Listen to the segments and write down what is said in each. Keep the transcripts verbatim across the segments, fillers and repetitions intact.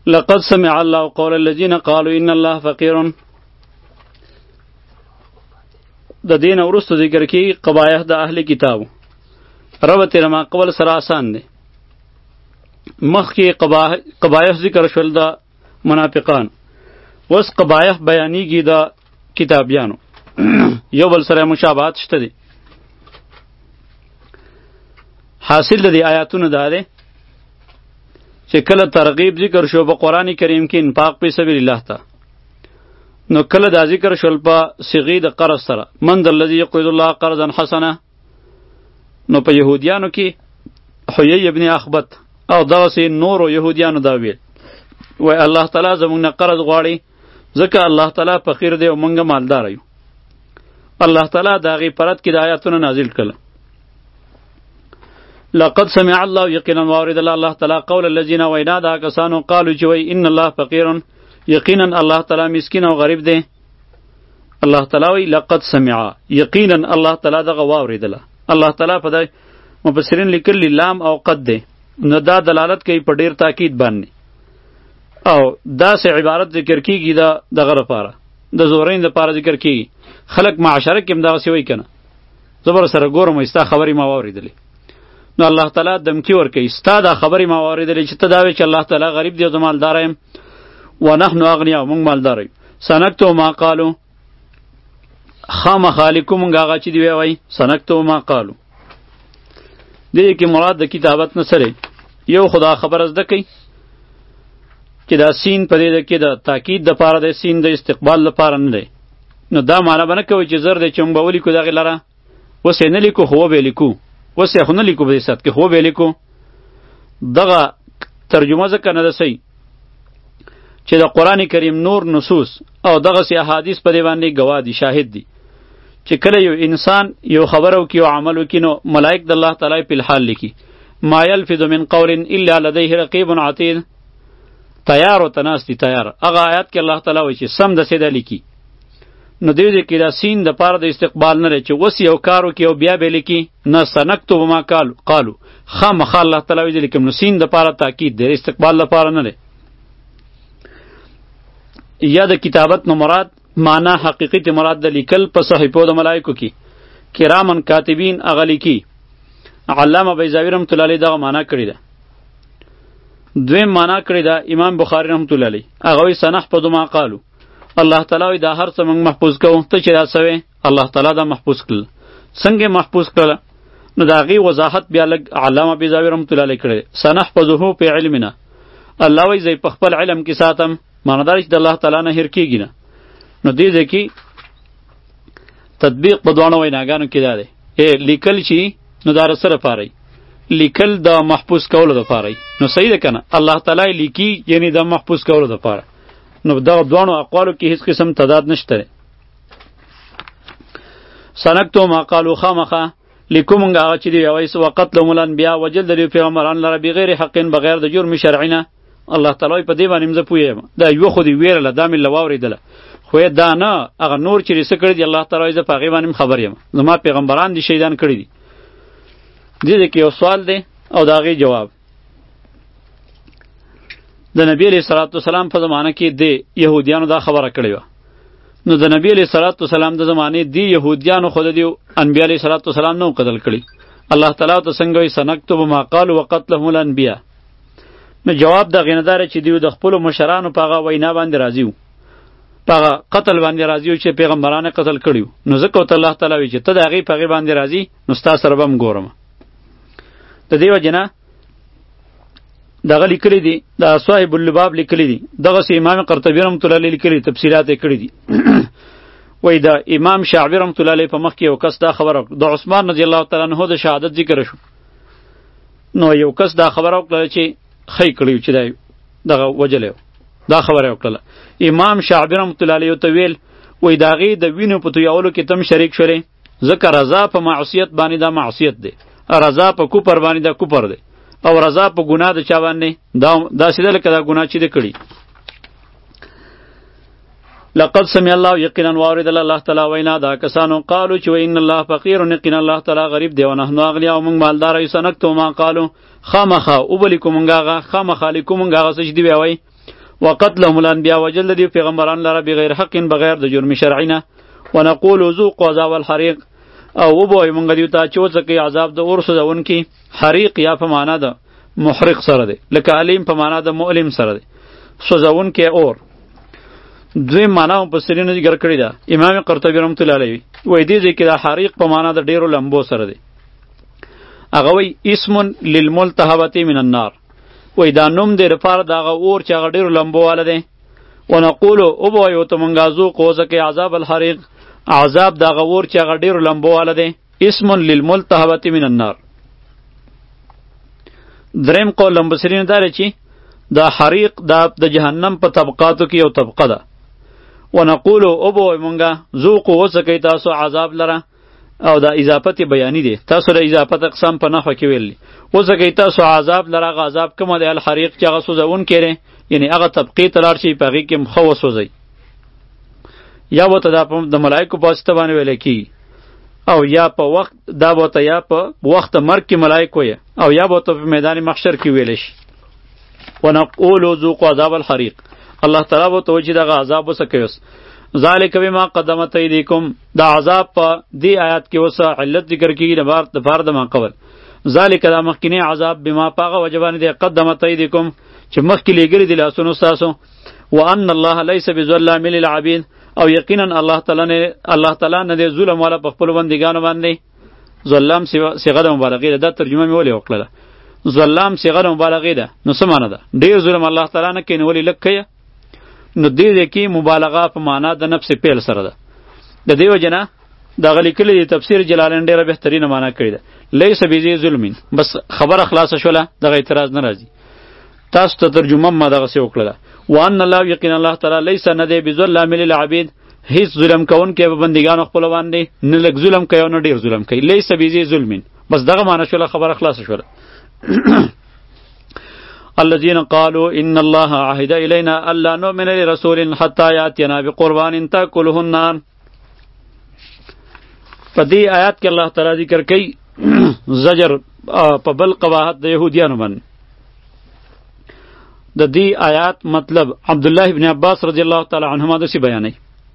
لقد سمع الله قول الذين قالوا ان الله فقير. د دین ورستو ذکر کی قبایح د اهل کتابو ربط رما قبل سره آسان دی. مخکې قبایح ذکر شول د منافقان، وس قبایح بیانیږي د کتابیانو. یو بل سره مشابهت شته دی. حاصل د دې آیاتونو دا دی چې کله ترغیب ذکر شو په قرآن کریم کې انفاق په سبیل الله ته، نو کله دا ذکر شول په صیغې د قرض سره، من ذا الذي يقرض الله قرضا حسنا. نو په یهودیانو کې حیی ابن اخبط او دغسې نورو یهودیانو دا ویل، وای الله تعالی زمونږ نه قرض غواړي ځکه الله تعالی فقیر دی او موږ مالدار یو. الله تعالی د هغې په رد کې د آیاتونه نازل کړل. لقد سمع الله یقینا واورید الله تعالی قول الذین وینا دا کسانو قالو چې وای ان الله فقیر، یقینا الله تعالی مسکین او غریب دی. الله تعالی وی لقد سمع، یقینا الله تعالی دغه واوریدله. الله تعالی په دای مفسرین لیکلی لام او قد دی، نو دا دلالت کوي په ډیر تاکید باندې، او دا سه عبارت ذکر کیږي دا دغه لپاره د زورین لپاره ذکر کیږي. خلق معاشره کې هم دا سی وای کنه زبر سره ګورم استا خبرې ما واوریدلې، نو الله تعالی دمکی ورکوي ستا دا خبرې ما واوریدلې چې ته دا وی چې الله تعالی غریب دی او زه مالدار یم، ونحن اغنیا موږ مالدار یو. سنکتو ما قالو، خامخا لیکو موږ هغه چې دی وی سنکتو ما قالو. دې کې مراد د کتابت نه سره یو خدا خبر زده کوي چې دا سین په دې کې د تاکید د پاره د سین د استقبال لپاره نه دی. نو دا معنی به نه کوي چې زر دی چې موږ به ولیکو دغې لره، اوس یې نه لیکو خو وبې لیکو، اوس یې خو نه لیکو په دې سات کې خو وبې لیکو. دغه ترجمه ځکه نه ده صحیح چې د قرآن کریم نور نصوص او دغسې احادیث په دې باندې ګواه دي، شاهد دي چې کله یو انسان یو خبر وکړي او عمل وکړي نو ملائک د الله تعالی په الحال لیکي ما یلفظ من قول الا لدیه رقیب عتید. تیار او تناستی تیار. هغه آیات کې الله تعالی وایي چې سم د سیده لیکي. نو دې کې دا سین د پاره د استقبال نه لري چې وس یو کار وکړي او بیا به لیکي، نه سنکتب ما قالو قالو خامخا الله تعالی وایي لیکم. نو سین د پاره تاکید دی، استقبال لپاره نه دی. یا د کتابت نو مراد معنا حقیقی ته مراد د لیکل په صحیفو د ملائکو کې کرامن کاتبین هغه لیکي. علامه بیضاوی رحمت الله علیه دغه معنا کړې ده. دویم معنا کړې ده امام بخاری رحمت الله علیه، هغه وایي سنحفظ ما قالو. الله تعالی وایي دا هر څه موږ محفوظ کوو. ته چې دا سوې الله تعالی دا محفوظ کړل. څنګه محفوظ کړل؟ نو د هغې وضاحت بیا لږ علامه بیضاوی رحمت الله علیه کړی. سنحفظه په علمنا، الله وایي زه په خپل علم کې ساتم، معنی دا چې د الله تعالی نه هیر کېږي نه. نو دې ځای کې تطبیق په دواړو ویناګانو کې دا دی، لیکل چې نو دا سره پاره لیکل د محفوظ کولو دپاره نو صحیح ده که نه؟ الله تعالی لیکي یعنی د محفوظ کولو دپاره. نو دغه دواړو اقوالو کې هیڅ قسم تضاد نشته دی. سنکتو ما قالو خامخا لیکو مونږ هغه چې دی وایي وقتلهم الانبیاء وجل د پیغمبران لره بغیر حق بغیر د جرم شرعي نه. الله تعالی په دې باندې زه پوهېږم دا یوه خو دې ویرله دا مې له واورېدله، خو دا نه هغه نور چې ریسه کړي دي الله تعالی زه په هغې باندې خبر یم، زما پیغمبران دي شهیدان کړي دي. دې کې یو سوال دی او د هغې جواب. د نبی علیه صلات وسلام په زمانه کې د یهودیانو دا خبره کړې وه. نو د نبی علیه صلات وسلام د زمانې دی یهودیانو خو د دې انبیا علیه صلات وسلام نه قتل کړي. الله تعالی ته څنګه وایي سنکتب ما قالوا وقتلهم الانبیاء. نو جواب د هغې نه دا چې دوی د خپلو مشرانو په هغه وینا باندې راضي وو، په هغه قتل باندې راضي وو چې پیغمبران قتل کړي وو. نو ځکه ورته الله تعالی وایي چې ته د هغې په هغې باندې راضي، نو ستا سره به هم ګورم. د دې وجې نه دغه لیکلی دي، د صاحب اللباب لیکلی دي، دغسې امام قرطبي رحمت الله علیه لیکلي، تفصیلات یې کړي دي. وایي د امام شعبي رحمت الله علیه په مخ کې یو کس دا خبره وکړه، د عثمان رضی الله تعالی عنه د شهادت ذکر شو. نو یو کس دا خبره وکړه چې خی کړی چې دا دغه وجلی دا خبره وکړله. امام شعبي رحمت الله علیه ته ویل وایي د هغې د وینو په تویولو کې تم شریک شولې، ځکه رضا په معصیت باندې دا معصیت دی، رضا په کوپر باندې دا کوپر دی، او رضا په ګناه د چا باندې دا داسې ده لکه دا ګناه چې ده کړي. لقد سمع الله یقینا واورېدل الله تعالی وینا دا کسانو قالو چې ان الله فقیر، یقینا الله تعالی غریب دی، ونحن اغنیا او موږ مالدار یو. سنکتو ما قالو خامخا وبلیکو مونږ هغه خامخا لیکو مونږ هغه څه چې دی وایي وقتلهم الانبیاء وجل دی پیغمبران لره بغیر حق بغیر د جرم شرعی نه ونقول ذوقوا عذاب الحریق او وبوی مونږ دیو ته چې وڅکي عذاب د اور سوځونکي حریق یا په معنا د محرق سره دی لکه علیم په معنا د مؤلم سره دی سوځونکي اور دوی معنا په سرینو ذکر کړی دا امام قرطبی رحمت الله علیه وای دی چې دا حریق په معنا د ډیرو لمبو سره دی هغه وای اسم للملتهبه من النار وای دا نوم دی لپاره دا اور چې هغه ډیرو لمبو والا دی ونقول او بو یو ته مونږه ذوق وزکه عذاب الحریق عذاب دا غور چې هغه ډیرو لمبو والا دی اسم للملتهبه من النار دریم قول لمبسرین داره چې دا حریق دا د جهنم په طبقاتو کې یو طبقه ده ونقول او بو مونږه ذوق وزکه تاسو عذاب لره او دا اضافت بیانی دی تاسو د اضافت اقسام په نحو کې ویلی وزکه تاسو عذاب لره غذاب کوم دی الحریق چې هغه سوزون کړي یعنی هغه طبقه تلار شي پغې کې مخ وسوځي یا وته دا د ملائکه په واسطه باندې ویل کی او یا په وخت دا وته یا په وخت مرګ کې ملائکه وي او یا وته په میدان محشر کې ویل شي ونقول ذوقوا عذاب الحریق الله تعالی وته چې دا عذاب وسکیوس ذالک بما قدمت ایدیکم دا عذاب په دی آیات کې وسه علت ذکر کیږي د بار د فرد ما قبل ذالک دا مخکینی عذاب بما پاغه وجبان دی قدمت ایدیکم چې مخکې لګری دی لاسونو تاسو وان الله ليس بظلام للعبید او یقینا الله تعالی نه الله تعالی نه دی ظلم والا په خپل بندګانو باندې ظلم صيغه د مبالغه ده ترجمه مې ولې وکړه ظلم صيغه د مبالغه ده نو څه معنی ده ډیر ظلم الله تعالی نه کین ولې لکه نو دې کې مبالغه په معنا د نفس پیل سره ده د دیو جنا د غلی کلی تفسیر جلالین ډیره بهترینه معنا کړی ده لیس بیزی ظلمین بس خبر خلاص شوله دغه اعتراض نه راځي تاسو ته ترجمه ما دغه څه وکړه وان الله یقین الله تعالی لیس نه دی بظلام للعبید هیڅ ظلم کون کې به بندگانو خپل باندې نه لګ ظلم کوي نه ډیر ظلم کوي لیس بیزی ظلمین بس دغه معنا شوله خبر خلاص شوله الذين قالوا ان الله عهد الينا الا نؤمن لرسول حتى ياتينا بقربان تاكله النار فدی آیات کې الله تعالی ذکر کوي زجر په بل قباحت د يهوديانو باندې د دې آیات مطلب عبد الله ابن عباس رضی الله تعالی عنهما د سی بیانې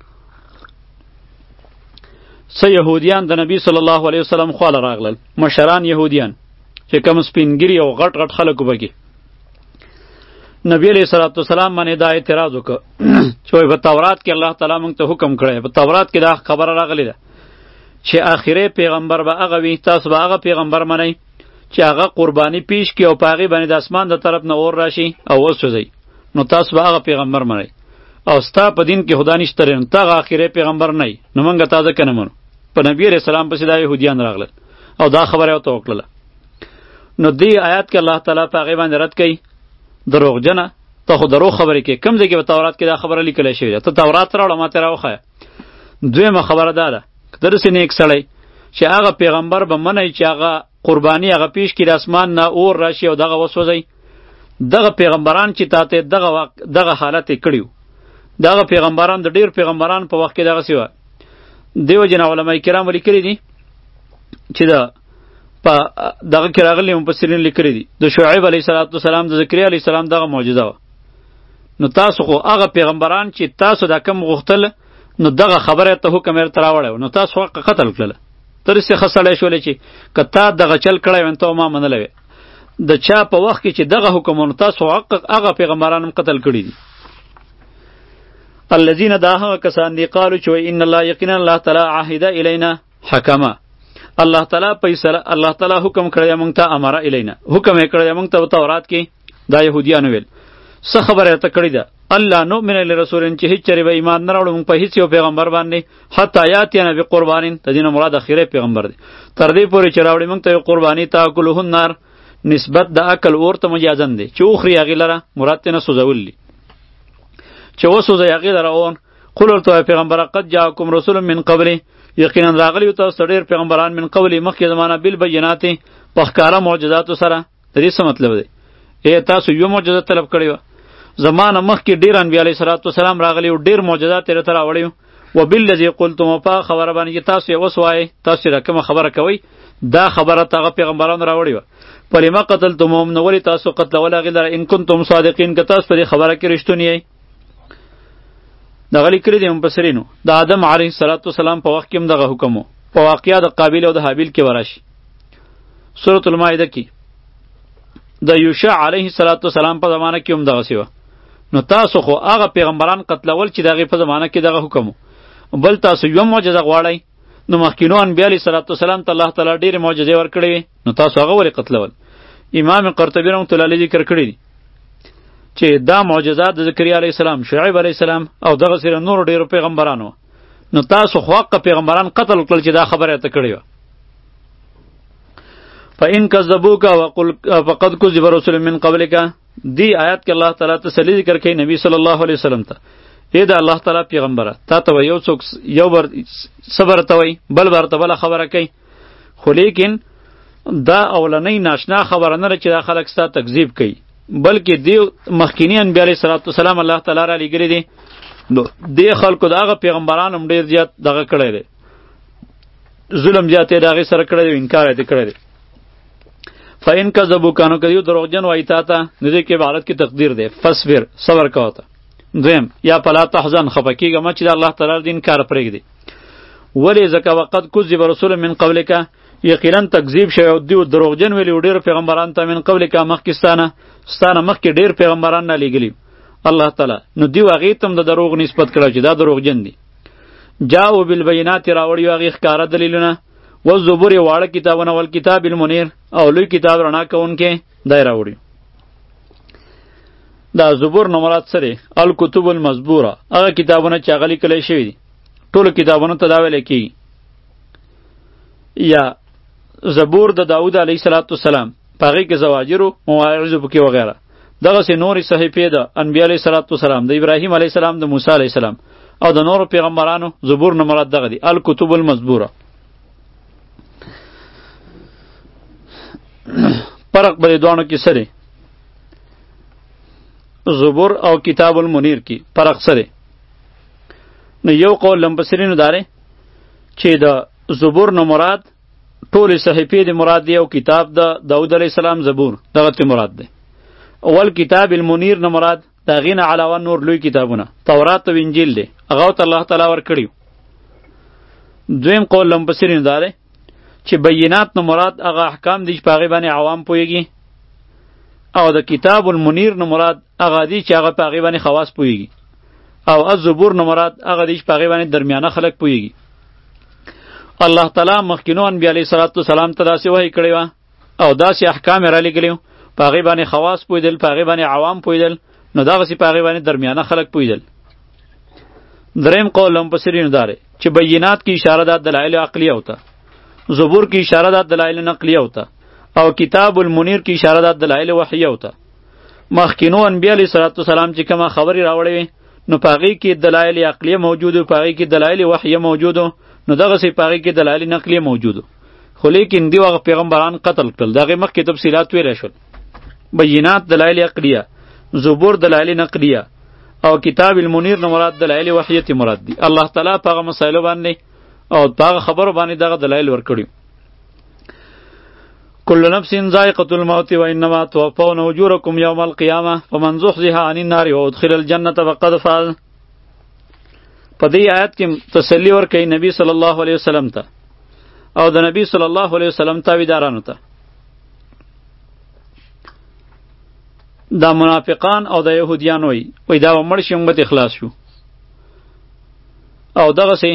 سه يهوديان د نبی صلی الله علیه وسلم خو راغلل مشران يهوديان چې کوم سپینګری او غټ غټ خلکو بګي نبی علیہ الصلوۃ والسلام باندې دا اعتراض وکړ چې په تورات کې الله تعالی موږ ته حکم کړی په تورات کې دا خبره راغلی ده چې آخره پیغمبر به هغه وي تاسو به هغه پیغمبر منئ چې هغه قربانی پیش کی او پاغي باندې د اسمان د طرف نه اور راشي او وسوځي نو تاسو به هغه پیغمبر منئ او ستا په دین کې خدا نشته رن ته آخره پیغمبر نه نو موږ تازه کنه مونږ په نبی علیہ السلام پسې دا يهوديان راغله او دا خبره او تو وکړه نو دی آیات کې الله تعالی پاغي باندې رد کړي دروغ جنه ته خو دروغ خبرې کې کم ځای کې په تورات کې دا خبره لیکل شوې ده ته تورات راوړه ما ته راوښیه دویمه خبره دا ده که درسې نیک سړی چې هغه پیغمبر به منئ چې هغه قرباني هغه پیش کړي د اسمان نه اور راشي او دغه وسوځئ دغه پیغمبران چې تا ته دغه دغه حالت یې کړي دغه پیغمبران د ډېر پیغمبران په وخت کې دغسې وه دیو جن علما کرام لیکلي دي چې د په دغه کې راغلي مفسرین لیکلي دي د شعیب علیه السلام د زکریا علیه السلام دغه معجزه وه نو تاسو خو هغه پیغمبران چې تاسو دا کم غوښتل نو دغه خبره ته حکم یې راوړی نو تاسو حق قتل کړله ته رسې ښه سړی شولې چې که تا دغه چل کړی وی ته ما منلی وې د چا په وخت کې چې دغه حکم نو تاسو هغه پیغمبران هم قتل کړي دي الذین دا هغه کسان دي قالو چې ان الله یقینا الله تعالی عهد الینا حکما الله تعالی فیصله الله تعالی حکم کړی موږ ته امر الینا حکم یې کړی موږ ته تورات کې دا يهودیانو ویل څه خبره ته کړی ده الله نؤمن لرسول چې هیڅ چره به ایمان نه راوړو موږ په هیڅ یو پیغمبر باندې حتی یاتینا بقربان تدین مراد اخیره پیغمبر دی تر دې پورې چې راوړي موږ ته قربانی تاکلوه النار نسبت د عقل ورته مجازن دی چې اوخري هغه لره مراد ته نه سوزولي چې وسوځي هغه لره اون قول ته پیغمبر قد جاءکم رسول من قبل یقینا راغلی تاسو ډیر پیغمبران من قبل مخکې زمانہ بالبینات په ښکارا معجزات سره د دې څه مطلب دی ای تاسو یو معجزه طلب کړی و زمانہ مخکې ډیر انبیاء علیه السلام راغلی او ډیر معجزات یې تر راوړی و بالذی قلتم په خبره باندې تاسو یې وسوای تاسو را کوم خبره کوي دا خبره هغه پیغمبرانو راوړې وه. فلما قتلتموهم، نو ولې تاسو قتلول هغې لره ان کنتم صادقین، که تاسو په دې خبره کې رښتونی یئ. دغه لیکلي دي مفسرینو د آدم علیه السلام په وخت کې هم دغه حکم و. په واقعه د قابیل او د حابیل کې وراشي سورة المائده کې د یوشع علیه السلام په زمانه کې هم دغسې وه. نو تاسو خو هغه پیغمبران قتلول چې د هغې په زمانه کې دغه حکم و. بل تاسو یوه معجزه غواړئ، نو مخکینو انبیا علیه السلام ته الله تعالی ډېرې معجزې ورکړې وې، نو تاسو هغه ولې قتلول؟ امام قرطبي رحمة الله علیه ذکر کړي دي چې دا معجزات د زکریا علیه السلام، شعیب علیه السلام او دغسې نورو ډېرو پیغمبرانو، نو تاسو خو حق پیغمبران قتل کړل چې دا خبره یې ته کړې وه. فإن کذبوک وقل فقد کذب رسول من قبلک، دی آیات کې الله تعالی تسلی ذکر کوي نبی صلی الله علیه وسلم ته. ای دا الله تعالی پیغمبره، تا ته یو څوک یو بر صبر ته وایي، بل بر ته بله خبره کوي، خو لیکن دا اولنۍ ناشنا خبره نه ده چې دا خلک ستا تکذیب کوي، بلکې دی مخکینی انبیا علیه السلام الله تعالی را لېږلي دي. نو دې خلکو د هغه پیغمبران هم ډېر زیات دغه کړی دی، ظلم زیات یې د هغې سره کړی دی او انکار یې کړی دی. فإن کذبوک، نو که دیو دروغجن وایي تا ته، نو دې کې عبارت کې تقدیر دی فصبر، صبر کوه ته. دویم یا فلا تحزن، خفه کېږه مه چې د الله تعالی د انکار پرېږدي. ولې ځکه وقد کذب رسول من قبلک، یقینا تکذیب شوی او دیو دروغجن ویلي و ډېرو پیغمبرانو ته من قبلک مخکې ستانه ستانه مخکې ډېر پیغمبران نه لېږلي الله تعالی، نو دیو هغې ته هم د دروغ نسبت کړی چې دا دروغجن دي. جاءوا بالبینات، راوړي هغې ښکاره دلیلونه، والزبور واړه کتابونه، والکتاب المنیر او لوی کتاب رڼا کوونکی دی راوړي. دا زبور نو مراد څه دی؟ الکتب المزبوره، هغه کتابونه چې هغه لیکلی شوي دي. ټولو کتابونو ته دا ویلی کېږي. یا زبور د داود علیه السلام، په هغې کې زواجرو مواعظو پکې وغیره. دغسې نورې صحیفې د انبیا علیه السلام، د ابراهیم علیه السلام، د موسی علیه السلام او د نورو پیغمبرانو. زبور نه مراد دغه دی، الکتب المزبوره. فرق به د دوانو کې څه دی؟ زبور او کتاب المنیر کې فرق څه دی؟ نو یو قول لمبسرینو داره چې د زبور نه مراد ټولې صحیفې د مراد دی، او کتاب د داود علیه السلام زبور دغه ته مراد دی. اول کتاب المنیر نه مراد د هغې نه علاوه نور لوی کتابونه، تورات او انجیل دی، هغه ته الله تعالی ورکړي. دویم قول لمبسرینو داره چې بینات نه مراد هغه احکام دي چې په هغې باندې عوام پوهېږي، او د کتاب المنیر نه مراد هغه دي چې هغه په هغې باندې خواص پوهېږي، او الزبور نه مراد هغه دي چې په هغې باندې درمیانه خلک پوهېږي. الله تعالی مخکینو انبیا علیه السلام ته داسې وحی کړی وه او داسې احکام یې رالیږلي وو، په هغې باندې خواص پوهېدل، په هغې باندې عوام پوهېدل، نو دغسې په هغې باندې درمیانه خلک پوهېدل. دریم قول مفسرینو دا دی چې بینات کی اشاره ده دلایل عقلیه وته، زبور کی اشاره ده دلایل نقلیه وته، او کتاب المنیر کی اشاره ده دلایل وحیه وته. مخکینو انبیا علیه السلام چې کومه خبرې راوړې وې، نو په هغې کې دلایل عقلیه موجود و، په هغې کې دلایل وحیه موجود و، نو دغسې په هغې کې دلایل نقلیه موجود و. خو لیکن دیو هغه پیغمبران قتل کړل. د هغې مخکې تفصیلات ویلی شول. بینات دلایل عقلیه، زبور دلایل نقلیه، او کتاب المنیر نه مراد دلایل وحیه مراد دي. الله تعالی په هغه مسایلو باندې او په هغه خبرو باندې دغه دلایل ورکړي. کل نفس ذائقة الموت وانما توفون اجورکم یوم القیامه فمن زحزح عن النار وادخل الجنه فقد فاز. په دې آیات کې تسلی ورکوي نبی صلی الله علیه وسلم ته او د نبی صلی الله علیه وسلم تابعدارانو ته. دا منافقان او د یهودیان وای وای دا مړ شي موږ به اخلاص شو، او دغسې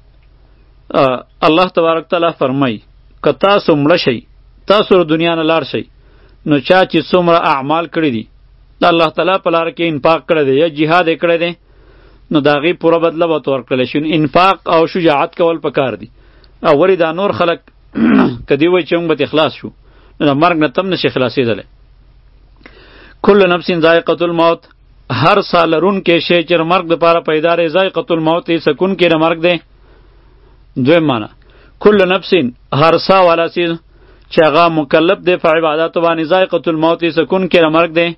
الله تبارک تعالی فرمای که تاسو مړه شئ، تاسو دنیا نه لاړ شئ، نو چا چې څومره اعمال کړي دي د الله تعالی په لاره کې انفاق کړی دی یا جهاد یې کړی دی، نو د هغې پوره بدله به ورته ورکړلی شي. انفاق او شجاعت کول پکار دي. او ولې دا نور خلک که دوی وایي چې موږ به اخلاص شو، نو د مرګ نه ته هم نشي خلاصېدلی. کل نفس ذائقة الموت، هر سا لرونکی شی چې د مرګ دپاره پیدا دی، ذائقة الموت یې سکونکی د مرګ دی. دویم معنی کل نفس، هر سا والا چیز چې هغه مکلف دی په عباداتو باندې، ذائقة الموت یې سکونکی د مرګ دی.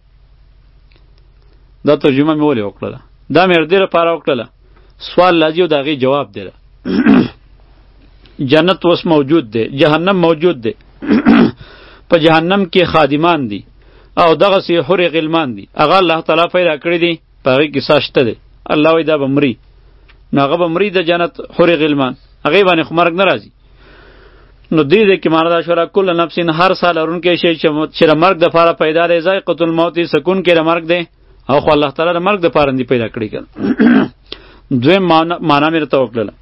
دا ترجمه مې ولې وکړله؟ دا مې د دې لپاره وکړله سوال لازم او د هغې جواب دی. جنت اوس موجود دی، جهنم موجود دی. په جهنم کې خادمان دي او دغه سی حور غلمان دي، هغه الله تعالی پیدا کړی دي، په هغې کې سا شته دی. الله وایي دا به مري، نو هغه به مري د جنت حور غلمان، هغې باندې خو مرګ نه راځي. نو دې دې کې معنا دا شوله کل نفس هر سا لرونکی شی چې د مرګ دپاره پیدا دی، ذایقة الموت سکون کې د مرګ دی، او خو الله تعالی د مرګ دپاره دی پیدا کړی که. دویم معنا مې راته وکړله.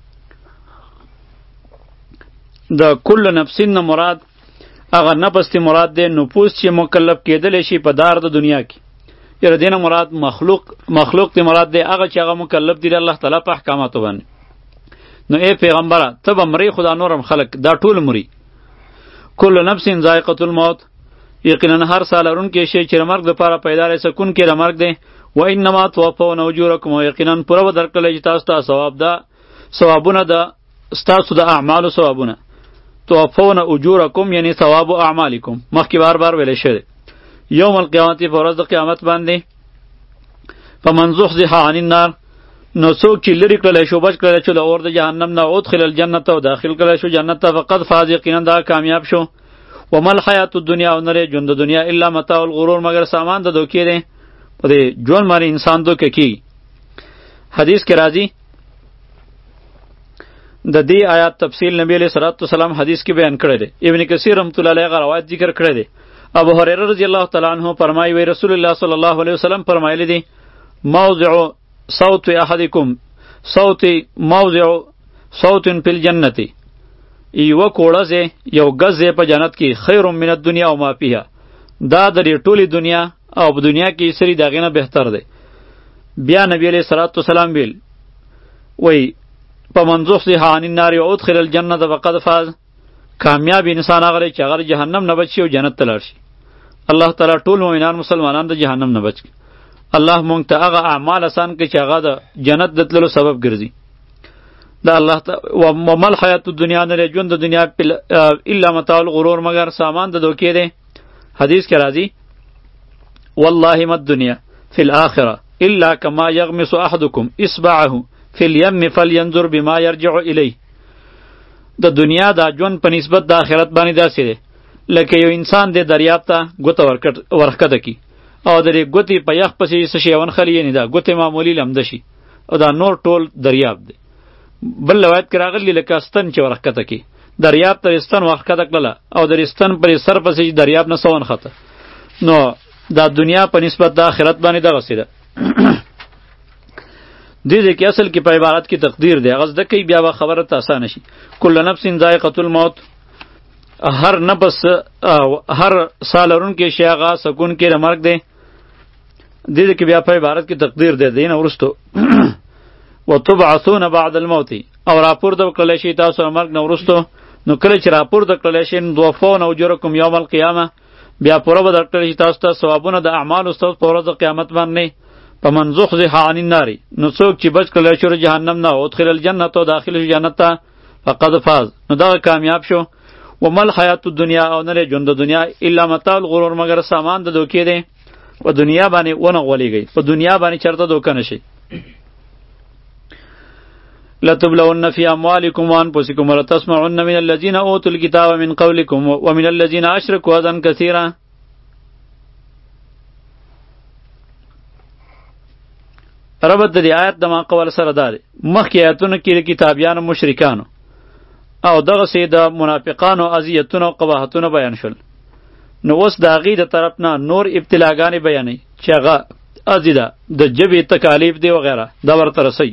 د کل نفس نه مراد هغه نفس تی مراد دی نفوس چې مکلف کېدلی شي په دار د دنیا کې. یره دې نه مراد مخلوق مخلوق تی مراد دی هغه چې هغه مکلف دی د الله تعالی په احکاماتو باندې. نو ای پیغمبره ته به مرې، خدا نورم خلق دا ټول مري. کل نفس ذائقة الموت، یقینا هر سا لرونکی شی چې د مرګ دپاره پیدا دی سکون کې د مرګ دی. و انما توفون اجورکم، او یقینا پوره به درکړلی چې تاسو ته ثواب ده، ثوابونه ده ستاسو د اعمالو ثوابونه. توفون اجورکم یعنی ثواب اعمالکم، مخکې بار بار ویلی شوی. یوم القیامت په ورځ د قیامت باندې فمن زحزح عن النار، نو څوک چې لرې کړلی شو بچ کړلی شو د اور د جهنم نه، ادخل الجنت، او داخل کړلی شو جنت ته، فقد فاز یقینا دا کامیاب شو. وما الحیات الدنیا، او نری ژوند د دنیا الا متاع الغرور مگر سامان د دوکې دی. په دې ژوند باندې انسان دوکه کیږي. حدیث کې راځي د دې آیات تفصیل نبی علیہ الصلوۃ والسلام حدیث کې بیان کړی دی. ابن کثیر رحمۃ اللہ علیہ روایت ذکر کړی دی. ابو هریره رضی الله تعالی عنہ فرمایي وی رسول الله صلی الله علیه وسلم فرمایلی دی موضع صوت احدکم صوت موضع صوت فی الجنة، یو کوړه یو غز په جنت کې خیر من الدنیا و ما فیها، دا د ټولی دنیا او په دنیا کې سری داغه نه بهتر دی. بیا نبی علیہ الصلوۃ والسلام ویل وی فمن زحزح عن النار وادخل الجنة فقد فاز، کامیاب انسان هغه چې هغه جهنم نه بچي او جنت ته لاړ شي. الله تعالی ټول مؤمنان مسلمانان د جهنم نه بچ کړي. الله مونږ ته هغه اعمال آسان کړي چې هغه د جنت د تللو سبب ګرځي. دا الله تعالی وما الحیات الدنیا نه ژوند د دنیا الا متاع الغرور مگر سامان د دوکې دی. حدیث کې راځي والله ما الدنیا فی الاخره الا کما یغمس احدکم اصبعه فی الیم فلینظر بما یرجع الیه. د دنیا دا ژوند په نسبت د آخرت باندې داسې دی لکه یو انسان د دریاب ته ګوته ورښکته کړي او د دې ګوتې په یخ پسې څه شی ونښلي، یعنې دا ګوتې معمولي لمده شي او دا نور ټول دریاب دی. بل روایت کې راغلی لکه ستن چې ورښکته کړي، دریاب ته ستن ورښکته کړله او د ستن پر سر پسې دریاب نه څه ونښته. نو دا دنیا په نسبت د آخرت باندې دغسې ده. دې دې کې اصل کې په عبارت کې تقدیر دی، هغه زده کوي بیا به خبره ته اسانه شي. کل نفس ذائقة الموت، هر نفس هر سا لرونکی شی هغه سکون کې د مرګ دی. دې دې کې بیا په عبارت کې تقدیر دی. دې نه وروستو وتبعثون بعد الموت، او راپورته کړلی شي تاسو د مرګ نه وروستو. نو کله چې راپورته کړلی شي توفون اجورکم یوم القیامه، بیا پوره به درکړلی شي تاسو ته ثوابونه د اعمالو ستاسو په ورځ د قیامت باندې. فمن زحزح عن النار، نو څوک چې بچ کړلی شو د جهنم نه او ادخل الجنة، او داخل شو جنت ته، فقد فاز، نو دغه کامیاب شو. وما الحیات الدنیا، او نه ژوند د دنیا الا متاع الغرور مگر سامان د دوکې دی. په دنیا باندې ونه غولیږئ، په دنیا باندې چرته دوکه نشئ. لتبلون فی اموالکم وانفسکم ولتسمعن من الذین اوتوا الکتاب من قبلکم ومن الذین اشرکوا اذى کثیرا. ربط د دې آیت د ما قول سره دا دی، مخکې آیتونو کې د کتابیانو مشرکانو او دغسې د منافقانو اذیتونه او قباحتونه بیان شول. نو اوس د هغې د طرف نه نور ابتلاګانې بیانوي چې هغه ازي ده، د ژبې تکالیف دی وغیره، دا ورته رسوي.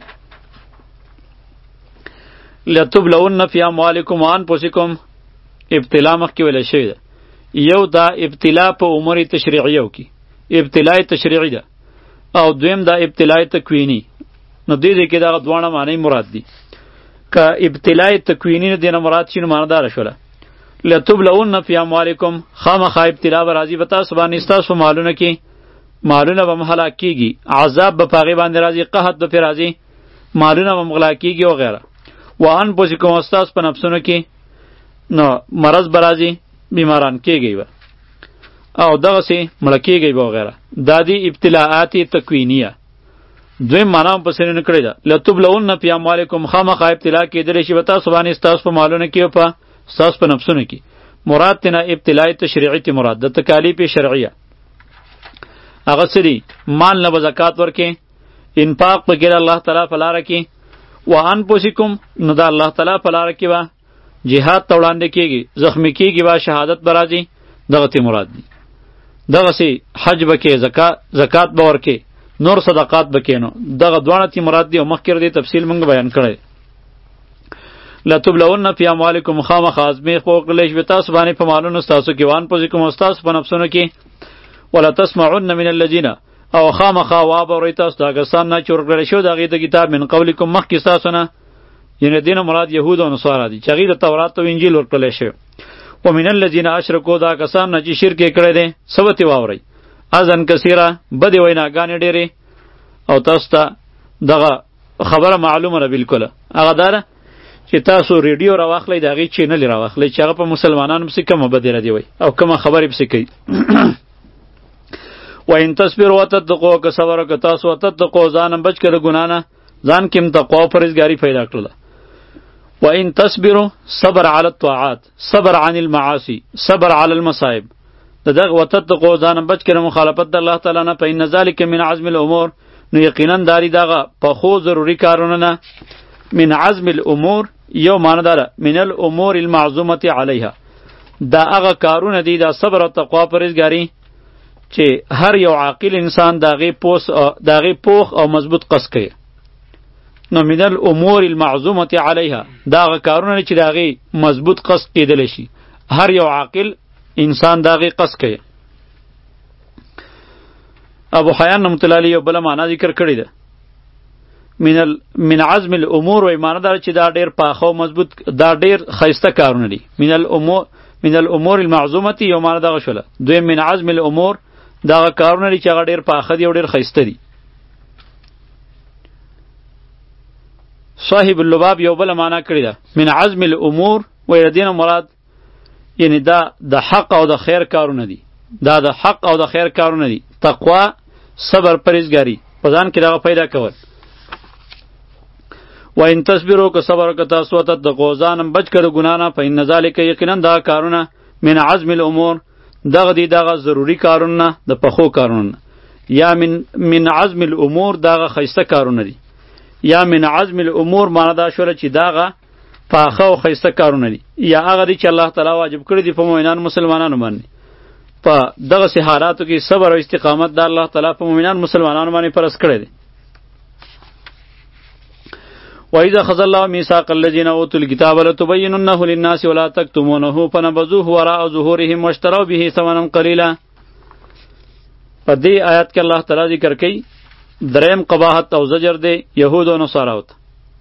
لتبلون فی اموالکم وانفسکم، ابتلا مخکې ویلی شوې ده. یو دا ابتلا په امور تشریعیو کې ابتلای تشریعي ده، او دویم دا ابتلای تکوینی. نو دې دې کې دغه دواړه معنی مراد دي. که ابتلای تکوینی نه دینه مراد شي نو معنادار شوله. لتبلون فی اموالکم، خامخا ابتلا به راځي به تاسو باندې، ستاسو مالونه کې مالونه به هلاک کېږي، عذاب به په هغې باندې راځي، قحط به پرې راځي، مالونه به غلا کېږي وغیره. وانفسکم، او ستاسو په نفسونو کې نو مرض به راځي، بیماران کېږئ به او دغسې مړه کېږئ به وغیره. دا دي ابتلاعات تکوینیه. دویم معنا هم پسې نه کړې ده. لتبلون فی اموالکم خامخا ابتلا کېدلی شي به تاسو باندې ستاسو په مالونو کې او په ستاسو په نفسونو کې. مراد تینا ابتلای تشریعی تی مراد د تکالیف شرعیه. هغه څه دي مال نه به زکات ورکې، انفاق وکړه الله تعالی په لاره کې، وانفسکم نو د الله تعالی په لاره کې به جهاد ته وړاندې کېږي، زخمی کېږي به شهادت به راځي، دغه تی مراد دي. دغسې حج به کې، زکات به ورکې، نور صدقات به کې. نو دغه دواړه تی مراد دي او مخکې د تفصیل موږ بیان کړی. لتبلون فی اموالکم خامخا ازمېښت به وکړلی شي به تاسو باندې په مالونو ستاسو کې، وانفسکم او ستاسو په نفسونو کې. ولا تسمعن من الذین او خامخا وابورئ تاسو دا کسان نه چې ورکړلی شوی د هغې د کتاب من قبلکم مخکې ستاسو نه، یعنې دې نه مراد یهود او نصارا دي چې هغې د تورات او انجیل ورکړلی شوی. ومن الذین اشرکو دا کسان نه چې شرک یې کړی دی څه به ترې واورئ، اذن کثیره بدې ویناګانې ډېرې. او تاسو ته دغه خبره معلومه ده بلکله، هغه دا ده چې تاسو ریډیو راواخلئ د هغې چینل یې راواخلئ چې هغه په مسلمانانو پسې کومه بدې ردې وایي او کومه خبرې پسې کوي. وان تصبروا وتتقوا که صبر وکړه تاسو وتتقوا ځان هم بچ کړه د ګناه نه، ځان کې هم تقوا او پرهیزګاري پیدا کړله. وان تصبروا صبر علی الطاعات، صبر عن المعاصی، صبر علی المصائب. د دغه وتتقوا ځان هم بچ کړه مخالفت د الله تعالی نه، فإن ذلک من عزم الامور نو یقینا داری دغه پخو ضروري کارونه نه. من عزم الامور یو معنی داره من الامور المعزومه علیها، دا هغه کارونه دي دا صبر او تقوا پرهیزګاري چې هر یو عاقل انسان داغه پوس داغه پوخ او مضبوط قص کوي. نو من الامور المعزومه علیها دا هغه کارونه چې داغه مضبوط قص کېدل شي، هر یو عاقل انسان داغه قص کوي. ابو حیان رحمۃ اللہ علیہ بل معنا ذکر کړی ده من ال من عزم الامور و ایمان دار چې دا ډیر پاخو مضبوط دا ډیر خیسته کارونه دي. من الامور من الامور المعزومه یو معنا دغه شوله. دوی من عزم الامور دا کارونه دي چې هغه ډیر پاخه دي او ډیر خیسته دي. صاحب اللباب یو بل معنا کړی ده من عزم الامور و دین مراد یعنی دا د حق او د خیر کارونه دي، دا د حق او د خیر کارونه دي. تقوا، صبر، پرهیزګاري په ځان کې دغه پیدا کول. و ان تصبروا که صبر که تاسو وتتقوا ځان هم بچ کړه ګناه نه، فإن ذلک یقینا دا کارونه من عزم الامور دغه دی دغه ضروری کارونه د پخو کارونه، یا من من عزم الامور دغه خیسته کارونه دي، یا من عزم الامور معنا دا شوله چې دغه پاخه او خیسته کارونه دي، یا هغه دی چې الله تعالی واجب کړی دی په مؤمنان مسلمانانو باندې. په دغه سي حالاتو کې صبر او استقامت د الله تعالی په مؤمنان مسلمانانو باندې فرض کړی دی. وَإِذَا أَخَذَ اللَّهُ مِيثَاقَ الَّذِينَ أُوتُوا الْكِتَابَ لَتُبَيِّنُنَّهُ لِلنَّاسِ وَلَا تَكْتُمُونَهُ فَنَبَذُوهُ وَرَاءَ ظُهُورِهِمْ وَاشْتَرَوْا بِهِ ثَمَنًا قَلِيلًا. په دې آیات کې الله تعالی ذکر کوي دریم قباحت او زجر دی یهود او نصاراو ته.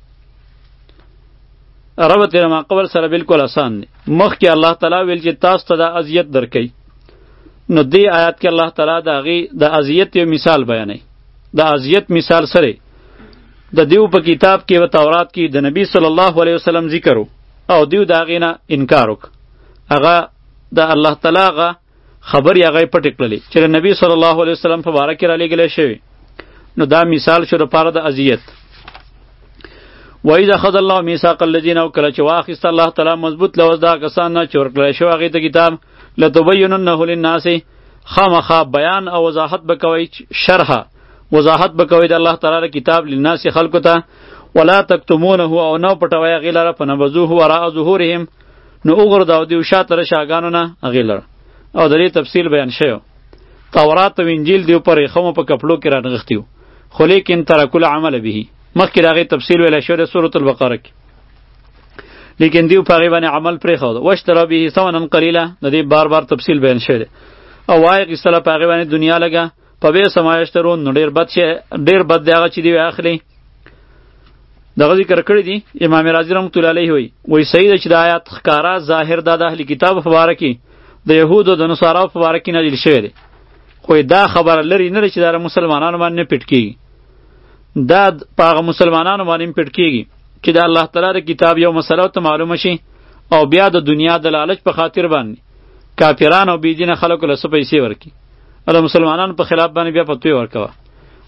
ربط یې ما قبل سره بالکل آسان دی. مخکې الله تعالی ویل چې تاسو ته دا اذیت درکوي، نو دې آیات کې الله تعالی د هغې د اذیت یو مثال بیانوي. د اذیت مثال سره د دیو په کتاب کې و تورات کې د نبی صلی الله علیه وسلم ذکر او دیو د هغې نه انکار وک. هغه د الله تعالی هغه خبرې هغه یې پټې کړلې چې د نبی صلی الله علیه وسلم په باره کې رالیږلی شوی. نو دا مثال شو دپاره د اذیت. وإذا أخذ الله ميثاق الذين او کله چې واخیست الله تعالی مضبوط لوز دا کسان نه چې ورکړلی شوی هغې ته کتاب لتبیننه للناس خامخا بیان او وضاحت به کوئ، شرحه وضاحت به کوئ د الله تعالی کتاب للناس خلکو ته، ولا تکتمونه او نو پټوئ هغې لره فنبذوه وراء ظهورهم نو وغورځاو دوی شاته له شاګانو نه هغې لره. او د دې تفصیل بیان شوی. تورات او انجیل دیو په ریخمو په کپړو کې رانغښتي وو، خو لیکن ترکو العمل به مخکې د هغې تفصیل ویلی شوی د سورة البقره کې، لیکن دیو په هغې باندې عمل پرېښود. واشتروا به ثمنا قلیلا د دې بار بار تفصیل بیان شوی دی. او وایې غیستله په هغې باندې دنیا لګه په بیس ما یشترون نو ډېر بد شی ډېر بد دی هغه چې دوی اخلي. دغه ذکر کړی دی امام رازي رحمت الله علیه وایي وایي صحیح ده چې د آیات ښکاره ظاهر دا د اهل کتابو په باره کې د یهودو د نصاراو په باره کې نازل شوی دی، خو دا خبره لرې نه ده چې دا مسلمانانو باندې نه پټ کېږي. دا په هغه مسلمانانو باندې هم پټ کېږي چې د الله تعالی د کتاب یو مسله ورته معلومه شي او بیا د دنیا د لالچ په خاطر باندې کافران او بېدینه خلکو له څه پیسې ورکړي او د مسلمانانو په خلاف باندې بیا فتوی ورکوه.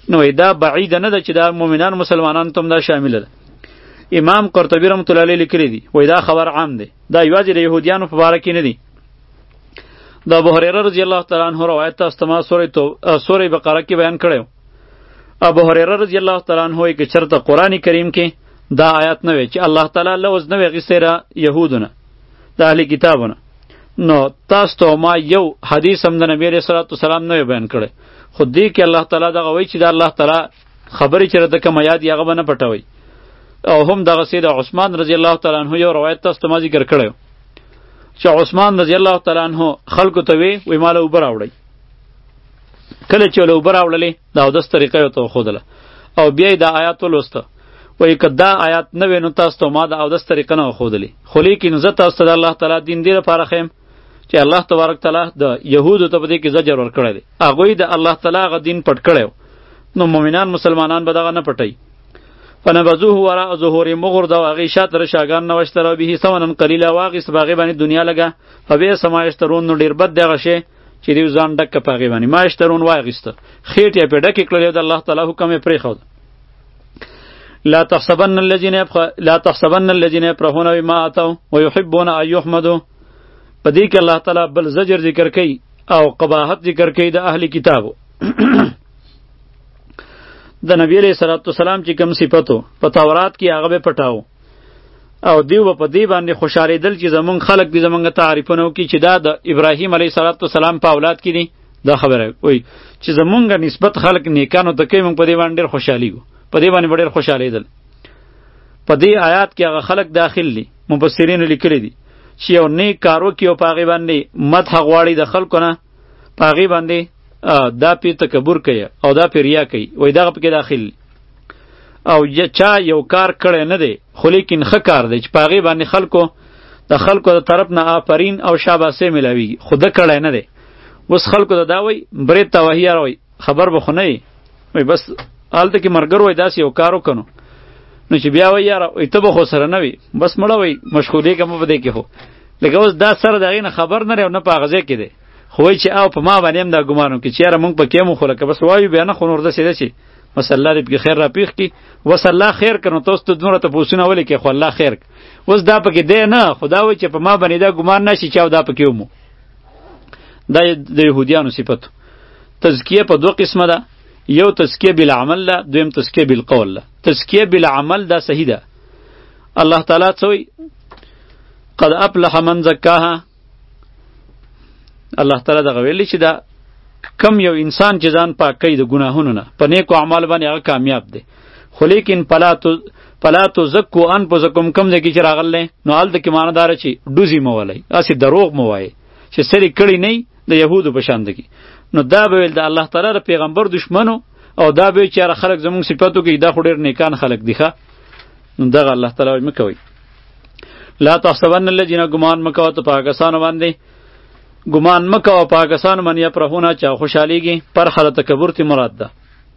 نو دا بعید نه ده چې دا مؤمنان مسلمانان ته دا شامل ده. امام قرطبی رحمۃ اللہ علیہ لیکلی دی وای دا خبر عام دی، دا یوازې د یهودیانو په باره کې نه دی. د ابو هریره رضی الله تعالی عنہ روایت تاسو ته ما سورې تو سورې بقره کې بیان کړو. ابو هریره رضی الله تعالی عنہ یې کې چرته قرآن کریم کې دا آیات نه وی چې الله تعالی لوز نه وی غیسه را یهودونه د اهلی کتابونه. نو تاسو ته ما یو حدیث هم د نبی رسول الله سلام نه بیان کړي، خو دې کې الله تعالی دغه وی چې د الله تعالی خبرې چې رته کوم یاد یغه نه پټوي. او هم دغه سید عثمان رضی الله تعالی عنہ یو روایت تاسو ته ما ذکر کړو چې عثمان رضی الله تعالی عنہ خلکو ته وی وی مال اوبر راوړی. کله چې له اوبر راوړلې دا د ست طریقې او ته خودله او بیا د آیات ولسته وی کدا آیات نه وینو تاسو ته ما د او د ست طریقې نه خودلې. خو لیکن زه تاسو ته الله تعالی دین دی لپاره خیم چې الله تبارک تعالی د یهودو ته په دې کې زجر ورکړی دی. هغوی د الله تعالی غ دین پټ کړی نو مؤمنان مسلمانان به دغه نه پټوي. فنبذوه وراء ظهور مغرد و هغې شاته رشاګان نه واشتروا به ثمنا قلیلا واخیست په هغې باندې دنیا لګه فبئس ما یشترون نو ډېر بد دی هغه شی چې دوی ځان ډک کړه په هغې باندې. ما یشترون واخیسته خېټ یې پرې ډکې کړلې د الله تعالی حکم یې پرېښود. لا تحسبن الذين لا تحسبن الذين يفرحون بما اتوا ويحبون ان يحمدوا. په دې کې الله تعالی بل زجر ذکر کوي او قباحت ذکر کوي د اهلی کتابو. د نبی علیہ الصلوۃ والسلام چې کوم صفاتو په تورات کې هغه به پټاو او دیو په دې باندې خوشالیدل چې زمونږ خلق دې زمونږ تعریفونه وکړي چې دا د ابراهیم علیه الصلوۃ والسلام په اولاد کې دي. دا خبره وای چې زمونږ نسبت خلق نیکانو ته کوي، موږ په دې باندې ډېر خوشحاليږو، په دې باندې ډېر خوشالیدل. په دې آیات کې هغه خلق داخل دي، مفسرین لیکلي دي چې یو نیک کار وکړي او په هغې باندې مدح غواړي د خلکو نه، په هغې باندې دا پی تکبر کوي او دا پی ریا کوي، وای دغه پکې داخل. او چا یو کار کړی نه دی خو لیکن ښه کار دی چې په هغې باندې خلکو د خلکو د طرف نه آفرین او شاباسې میلاویږي، خو ده کړی نه دی. اوس خلکو ته دا وایي برید ته وهي یاره وایي خبر به خو نه یې، وایي بس هلته کې ملګرو وایي داسې یو کار وکړو نو چې بیا وایي یاره وایي ته به خو سره نه وي، بس مړه وایي مشغولېږه مه په دې کې. خو لکه اوس دا سره د هغې نه خبر نه دی او نه په هغه ځای کې دی، خو وایي چې او په ما باندې هم دا ګمان وکړي چې یاره مونږ پکې مو خو لکه بس وایو بیا نه خو نور داسې ده چې بس الله دې پکې خیر راپېښ کړي. بس الله خیر کړه نو تاسو ته دومره تپوسونه ولې کې خو الله خیر اوس دا پکې دی نه، خو دا وایي چې په ما باندې دا ګمان نه شي چې او دا پکې ومو. دا د یهودیانو صفت. تزکیه په دوه قسمه ده، یو تزکیه بالعمل ده، دویم تزکیه بالقول ده. تزکیه بالعمل دا صحیح ده. الله تعالی څه وایي قد افلح من زکاها. الله تعالی دغه ویلی چې دا کم یو انسان چې ځان پاک کوي د ګناهونو نه په نیکو اعمال باندې هغه کامیاب دی. خو لیکن فلا تو فلا تزکوا انفسکم کم ځای کې چې راغلی نو هلته کې معنی داره چې ډوزي مه ولئ، هسې دروغ مه وایئ چې سرې کړي نه د یهودو په شان کې. نو دا به ویل د الله تعالی د پیغمبر دشمنو او دا به چې هر خلک زمونږ صفاتو کې دا خو ډېر نیکان خلک دي ښه. نو دغه الله تعالی وایي مه کوئ. لا تحسبن الذین ګمان مه کوه ته په هغه کسانو باندې ګمان مه کوه په هغه کسانو باندې یفرحونه چې خوشحالیږي. پرخه د تکبر تی مراد ده.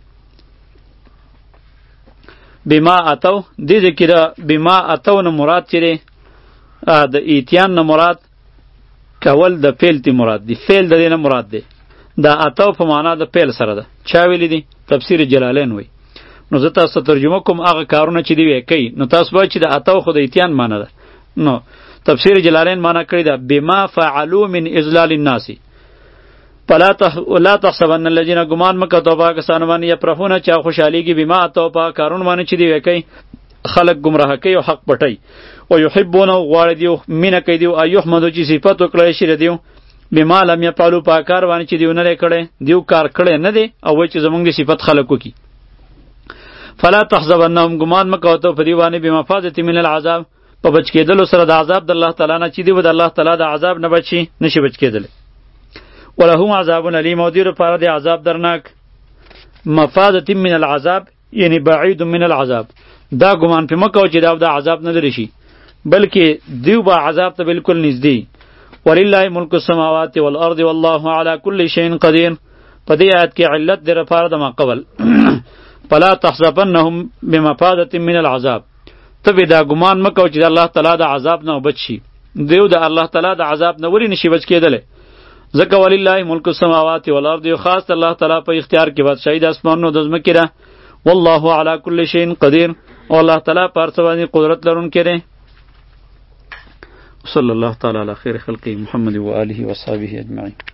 بما اتو دې ځای کې د بما اتو نه مراد چې دی د ایتیان نه مراد کول د فعل تی مراد دی، فعل د دې نه مراد دی. دا اتو په معنا د فعل سره ده. چا ویلی دی؟ تفسیر جلالین وی. نو زه تاسو ترجمه کوم هغه کارونه چې دی وی کوي، نو تاسو وایئ چې د اتو خو د ایتیان معنا ده. نو تفسیر جلالین معنا کړی ده بما فعلوا من اذلال الناس. فلا تح... لا تحسبن الذين ګمان مکه توبه کسان باندې یفرحون چا خوشحالیږي بما اتو په کارون باندې چې دی وی کوي خلق گمراه کوي او حق پټي او يحبون غواړي دیو مینه کوي دیو ايحمدو چې صفات وکړي شي دیو بما لم يفعلوا په کار باندې چې دیو نه کړي دیو کار کړي نه دی او وای چې زمونږ دی صفات خلقو کی. فلا تحسبنهم ګمان مکه تو په دی باندې بمفازه من العذاب په بچ کېدلو سره د عذاب د الله تعالی نه چې دی د الله تعالی د عذاب نه بچي نشي بچ کېدل. ولهم عذاب علیم او دیر لپاره د عذاب درناک. مفازه من العذاب یعنی بعید من العذاب. دا ګمان په مکه چې دا د عذاب نه لري شي بلکې دیو با عذاب ته بالکل نږدې. ولله ملک السماوات والارض والله على كل شيء قدير. په دې آیت کې علت در لپاره د ما قبل فلا تحسبنهم بمفازه من العذاب. ته دا ګمان مکه چې الله تعالی د عذاب نه بچ شي. دیو د الله تعالی د عذاب نه ولی نشي بچ کېدل. ځکه ولله ملک السماوات والارض، یو خاص الله تعالی په اختیار کې بادشاہي د اسمانونو د ځمکې ده. والله علی کل شیء قدیر، او الله تعالی په هر څه باندې قدرت لرونکی دی. صلی الله تعالی علی خیر خلقه محمد و آله و صحبه اجمعین.